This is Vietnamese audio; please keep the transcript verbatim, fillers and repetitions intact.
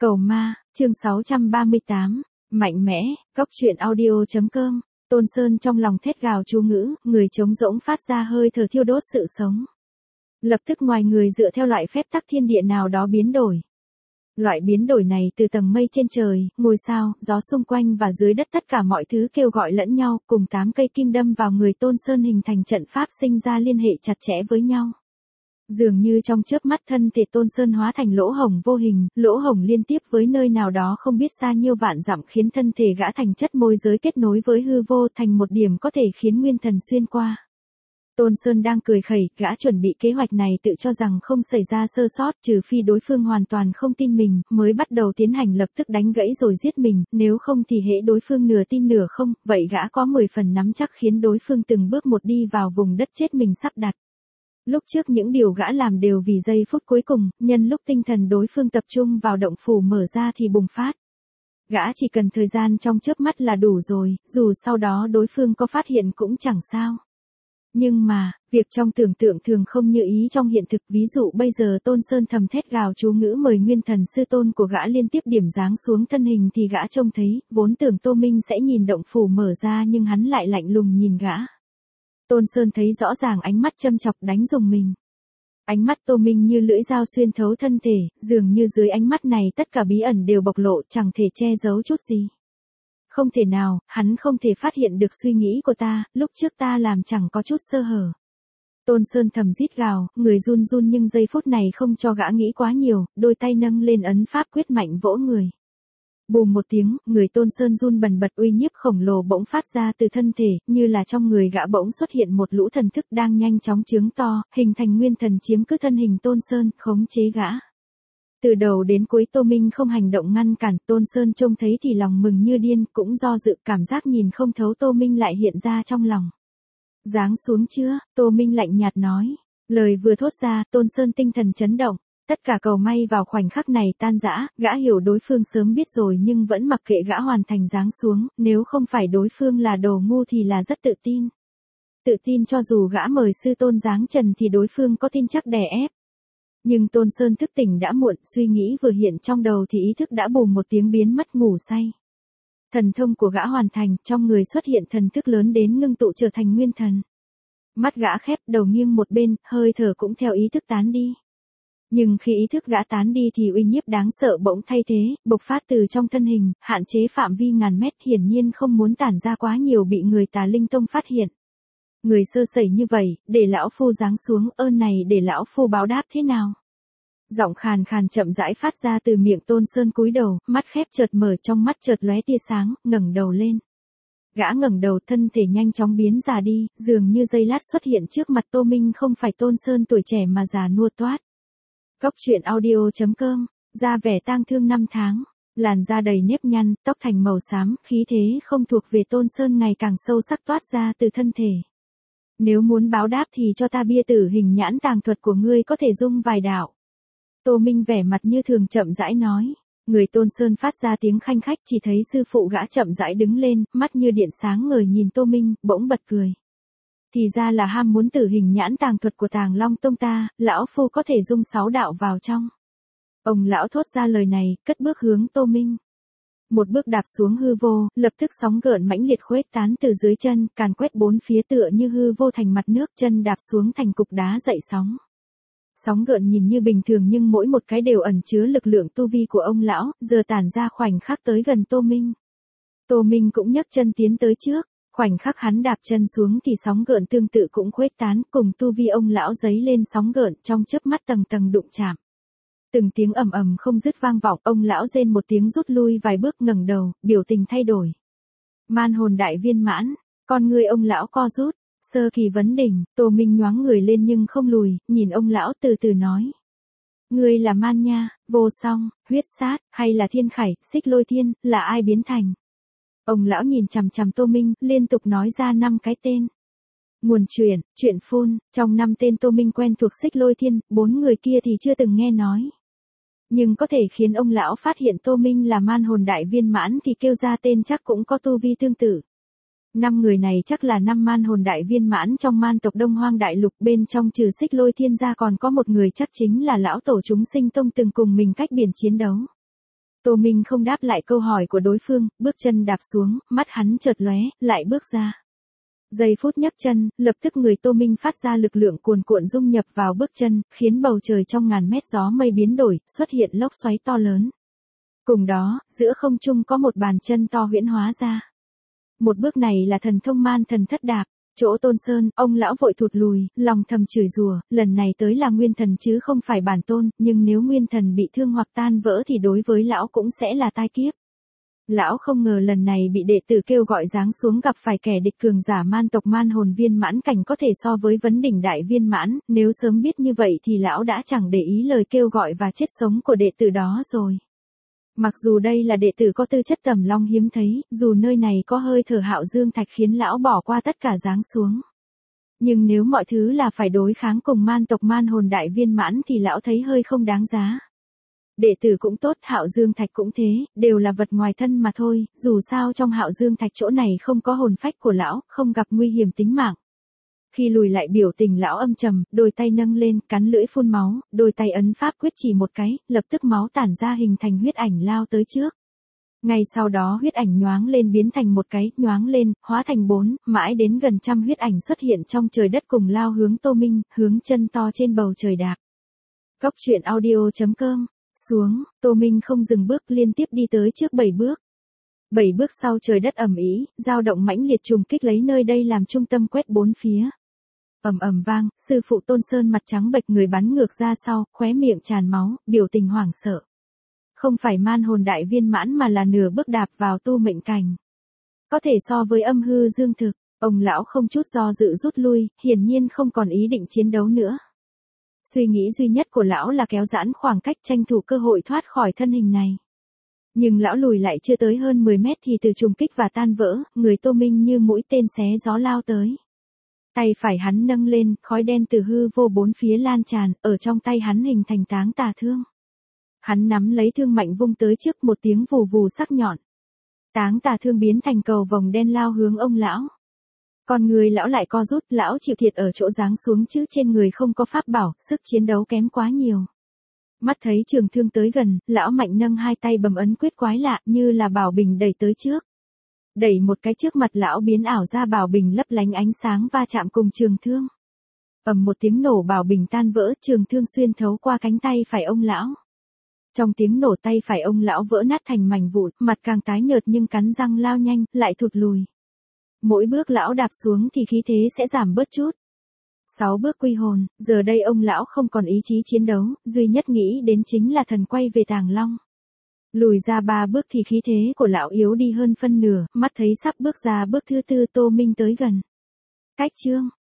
Cầu ma, chương sáu trăm ba mươi tám, mạnh mẽ, góc truyện audio.com, Tôn Sơn trong lòng thét gào chú ngữ, người trống rỗng phát ra hơi thở thiêu đốt sự sống. Lập tức ngoài người dựa theo loại phép tắc thiên địa nào đó biến đổi. Loại biến đổi này từ tầng mây trên trời, ngôi sao, gió xung quanh và dưới đất tất cả mọi thứ kêu gọi lẫn nhau, cùng tám cây kim đâm vào người Tôn Sơn hình thành trận pháp sinh ra liên hệ chặt chẽ với nhau. Dường như trong chớp mắt thân thể Tôn Sơn hóa thành lỗ hổng vô hình, lỗ hổng liên tiếp với nơi nào đó không biết xa nhiêu vạn dặm khiến thân thể gã thành chất môi giới kết nối với hư vô thành một điểm có thể khiến nguyên thần xuyên qua. Tôn Sơn đang cười khẩy, gã chuẩn bị kế hoạch này tự cho rằng không xảy ra sơ sót trừ phi đối phương hoàn toàn không tin mình, mới bắt đầu tiến hành lập tức đánh gãy rồi giết mình, nếu không thì hễ đối phương nửa tin nửa không, vậy gã có mười phần nắm chắc khiến đối phương từng bước một đi vào vùng đất chết mình sắp đặt. Lúc trước những điều gã làm đều vì giây phút cuối cùng, nhân lúc tinh thần đối phương tập trung vào động phủ mở ra thì bùng phát. Gã chỉ cần thời gian trong chớp mắt là đủ rồi, dù sau đó đối phương có phát hiện cũng chẳng sao. Nhưng mà, việc trong tưởng tượng thường không như ý trong hiện thực, ví dụ bây giờ Tôn Sơn thầm thét gào chú ngữ mời nguyên thần sư tôn của gã liên tiếp điểm giáng xuống thân hình thì gã trông thấy, vốn tưởng Tô Minh sẽ nhìn động phủ mở ra nhưng hắn lại lạnh lùng nhìn gã. Tôn Sơn thấy rõ ràng ánh mắt châm chọc đánh rùng mình. Ánh mắt Tô Minh như lưỡi dao xuyên thấu thân thể, dường như dưới ánh mắt này tất cả bí ẩn đều bộc lộ, chẳng thể che giấu chút gì. Không thể nào, hắn không thể phát hiện được suy nghĩ của ta, lúc trước ta làm chẳng có chút sơ hở. Tôn Sơn thầm rít gào, người run run nhưng giây phút này không cho gã nghĩ quá nhiều, đôi tay nâng lên ấn pháp quyết mạnh vỗ người. Bùm một tiếng, người Tôn Sơn run bần bật, uy nhiếp khổng lồ bỗng phát ra từ thân thể, như là trong người gã bỗng xuất hiện một lũ thần thức đang nhanh chóng chướng to, hình thành nguyên thần chiếm cứ thân hình Tôn Sơn, khống chế gã. Từ đầu đến cuối Tô Minh không hành động ngăn cản, Tôn Sơn trông thấy thì lòng mừng như điên, cũng do dự, cảm giác nhìn không thấu Tô Minh lại hiện ra trong lòng. Giáng xuống chưa? Tô Minh lạnh nhạt nói. Lời vừa thốt ra, Tôn Sơn tinh thần chấn động. Tất cả cầu may vào khoảnh khắc này tan rã, gã hiểu đối phương sớm biết rồi nhưng vẫn mặc kệ gã hoàn thành giáng xuống, nếu không phải đối phương là đồ ngu thì là rất tự tin. Tự tin cho dù gã mời sư tôn giáng trần thì đối phương có tin chắc đè ép. Nhưng Tôn Sơn thức tỉnh đã muộn, suy nghĩ vừa hiện trong đầu thì ý thức đã bùm một tiếng biến mất ngủ say. Thần thông của gã hoàn thành, trong người xuất hiện thần thức lớn đến ngưng tụ trở thành nguyên thần. Mắt gã khép, đầu nghiêng một bên, hơi thở cũng theo ý thức tán đi. Nhưng khi ý thức gã tán đi thì uy nhiếp đáng sợ bỗng thay thế, bộc phát từ trong thân hình, hạn chế phạm vi ngàn mét, hiển nhiên không muốn tản ra quá nhiều bị người Tà Linh Tông phát hiện. Người sơ sẩy như vậy, để lão phu giáng xuống, ơn này để lão phu báo đáp thế nào? Giọng khàn khàn chậm rãi phát ra từ miệng Tôn Sơn, cúi đầu, mắt khép chợt mở, trong mắt chợt lóe tia sáng, ngẩng đầu lên. Gã ngẩng đầu, thân thể nhanh chóng biến già đi, dường như giây lát xuất hiện trước mặt Tô Minh không phải Tôn Sơn tuổi trẻ mà già nua toát. Góc truyện audio.com, da vẻ tang thương năm tháng, làn da đầy nếp nhăn, tóc thành màu xám, khí thế không thuộc về Tôn Sơn ngày càng sâu sắc toát ra từ thân thể. Nếu muốn báo đáp thì cho ta bia tử hình nhãn tàng thuật của ngươi có thể dung vài đạo. Tô Minh vẻ mặt như thường chậm rãi nói. Người Tôn Sơn phát ra tiếng khanh khách, chỉ thấy sư phụ gã chậm rãi đứng lên, mắt như điện sáng ngời nhìn Tô Minh, bỗng bật cười. Thì ra là ham muốn tử hình nhãn tàng thuật của Tàng Long Tông ta, lão phu có thể dung sáu đạo vào trong. Ông lão thốt ra lời này, cất bước hướng Tô Minh. Một bước đạp xuống hư vô, lập tức sóng gợn mãnh liệt khuếch tán từ dưới chân, càn quét bốn phía tựa như hư vô thành mặt nước, chân đạp xuống thành cục đá dậy sóng. Sóng gợn nhìn như bình thường nhưng mỗi một cái đều ẩn chứa lực lượng tu vi của ông lão, giờ tản ra khoảnh khắc tới gần Tô Minh. Tô Minh cũng nhấc chân tiến tới trước, khoảnh khắc hắn đạp chân xuống thì sóng gợn tương tự cũng khuếch tán, cùng tu vi ông lão giấy lên sóng gợn, trong chớp mắt tầng tầng đụng chạm. Từng tiếng ầm ầm không dứt vang vọng, ông lão rên một tiếng rút lui vài bước, ngẩng đầu, biểu tình thay đổi. Man hồn đại viên mãn, con ngươi ông lão co rút, sơ kỳ vấn đỉnh, Tô Minh nhoáng người lên nhưng không lùi, nhìn ông lão từ từ nói. Ngươi là Man Nha, Vô Song, Huyết Sát, hay là Thiên Khải, Xích Lôi Thiên, là ai biến thành? Ông lão nhìn chằm chằm Tô Minh, liên tục nói ra năm cái tên. Nguồn truyện, truyện phun, trong năm tên Tô Minh quen thuộc Xích Lôi Thiên, bốn người kia thì chưa từng nghe nói. Nhưng có thể khiến ông lão phát hiện Tô Minh là man hồn đại viên mãn thì kêu ra tên chắc cũng có tu vi tương tự. Năm người này chắc là năm man hồn đại viên mãn trong man tộc Đông Hoang Đại Lục, bên trong trừ Xích Lôi Thiên ra còn có một người chắc chính là lão tổ chúng sinh tông từng cùng mình cách biển chiến đấu. Tô Minh không đáp lại câu hỏi của đối phương, bước chân đạp xuống, mắt hắn chợt lóe, lại bước ra. Giây phút nhấc chân, lập tức người Tô Minh phát ra lực lượng cuồn cuộn dung nhập vào bước chân, khiến bầu trời trong ngàn mét gió mây biến đổi, xuất hiện lốc xoáy to lớn. Cùng đó, giữa không trung có một bàn chân to huyễn hóa ra. Một bước này là thần thông man thần thất đạp. Chỗ Tôn Sơn, ông lão vội thụt lùi, lòng thầm chửi rủa, lần này tới là nguyên thần chứ không phải bản tôn, nhưng nếu nguyên thần bị thương hoặc tan vỡ thì đối với lão cũng sẽ là tai kiếp. Lão không ngờ lần này bị đệ tử kêu gọi giáng xuống gặp phải kẻ địch cường giả man tộc man hồn viên mãn cảnh có thể so với vấn đỉnh đại viên mãn, nếu sớm biết như vậy thì lão đã chẳng để ý lời kêu gọi và chết sống của đệ tử đó rồi. Mặc dù đây là đệ tử có tư chất tầm long hiếm thấy, dù nơi này có hơi thở hạo dương thạch khiến lão bỏ qua tất cả giáng xuống. Nhưng nếu mọi thứ là phải đối kháng cùng man tộc man hồn đại viên mãn thì lão thấy hơi không đáng giá. Đệ tử cũng tốt, hạo dương thạch cũng thế, đều là vật ngoài thân mà thôi, dù sao trong hạo dương thạch chỗ này không có hồn phách của lão, không gặp nguy hiểm tính mạng. Khi lùi lại biểu tình lão âm trầm, đôi tay nâng lên, cắn lưỡi phun máu, đôi tay ấn pháp quyết chỉ một cái, lập tức máu tản ra hình thành huyết ảnh lao tới trước. Ngay sau đó huyết ảnh nhoáng lên biến thành một cái, nhoáng lên, hóa thành bốn, mãi đến gần trăm huyết ảnh xuất hiện trong trời đất cùng lao hướng Tô Minh, hướng chân to trên bầu trời đạp. Cốc truyện audio chấm com. Xuống, Tô Minh không dừng bước liên tiếp đi tới trước bảy bước. Bảy bước sau trời đất ầm ĩ, dao động mãnh liệt trùng kích lấy nơi đây làm trung tâm quét bốn phía. Ầm ầm vang, sư phụ Tôn Sơn mặt trắng bệch người bắn ngược ra sau, khóe miệng tràn máu, biểu tình hoảng sợ. Không phải man hồn đại viên mãn mà là nửa bước đạp vào tu mệnh cảnh. Có thể so với âm hư dương thực, ông lão không chút do dự rút lui, hiển nhiên không còn ý định chiến đấu nữa. Suy nghĩ duy nhất của lão là kéo giãn khoảng cách tranh thủ cơ hội thoát khỏi thân hình này. Nhưng lão lùi lại chưa tới hơn mười mét thì từ trùng kích và tan vỡ, người Tô Minh như mũi tên xé gió lao tới. Tay phải hắn nâng lên, khói đen từ hư vô bốn phía lan tràn, ở trong tay hắn hình thành táng tà thương. Hắn nắm lấy thương mạnh vung tới trước, một tiếng vù vù sắc nhọn. Táng tà thương biến thành cầu vồng đen lao hướng ông lão. Còn người lão lại co rút, lão chịu thiệt ở chỗ giáng xuống chứ trên người không có pháp bảo, sức chiến đấu kém quá nhiều. Mắt thấy trường thương tới gần, lão mạnh nâng hai tay bầm ấn quyết quái lạ như là bảo bình đẩy tới trước. Đẩy một cái trước mặt lão biến ảo ra bảo bình lấp lánh ánh sáng va chạm cùng trường thương. Ầm một tiếng nổ bảo bình tan vỡ, trường thương xuyên thấu qua cánh tay phải ông lão. Trong tiếng nổ tay phải ông lão vỡ nát thành mảnh vụn, mặt càng tái nhợt nhưng cắn răng lao nhanh, lại thụt lùi. Mỗi bước lão đạp xuống thì khí thế sẽ giảm bớt chút. Sáu bước quy hồn, giờ đây ông lão không còn ý chí chiến đấu, duy nhất nghĩ đến chính là thần quay về Tàng Long. Lùi ra ba bước thì khí thế của lão yếu đi hơn phân nửa, mắt thấy sắp bước ra bước thứ tư Tô Minh tới gần. Cách chương,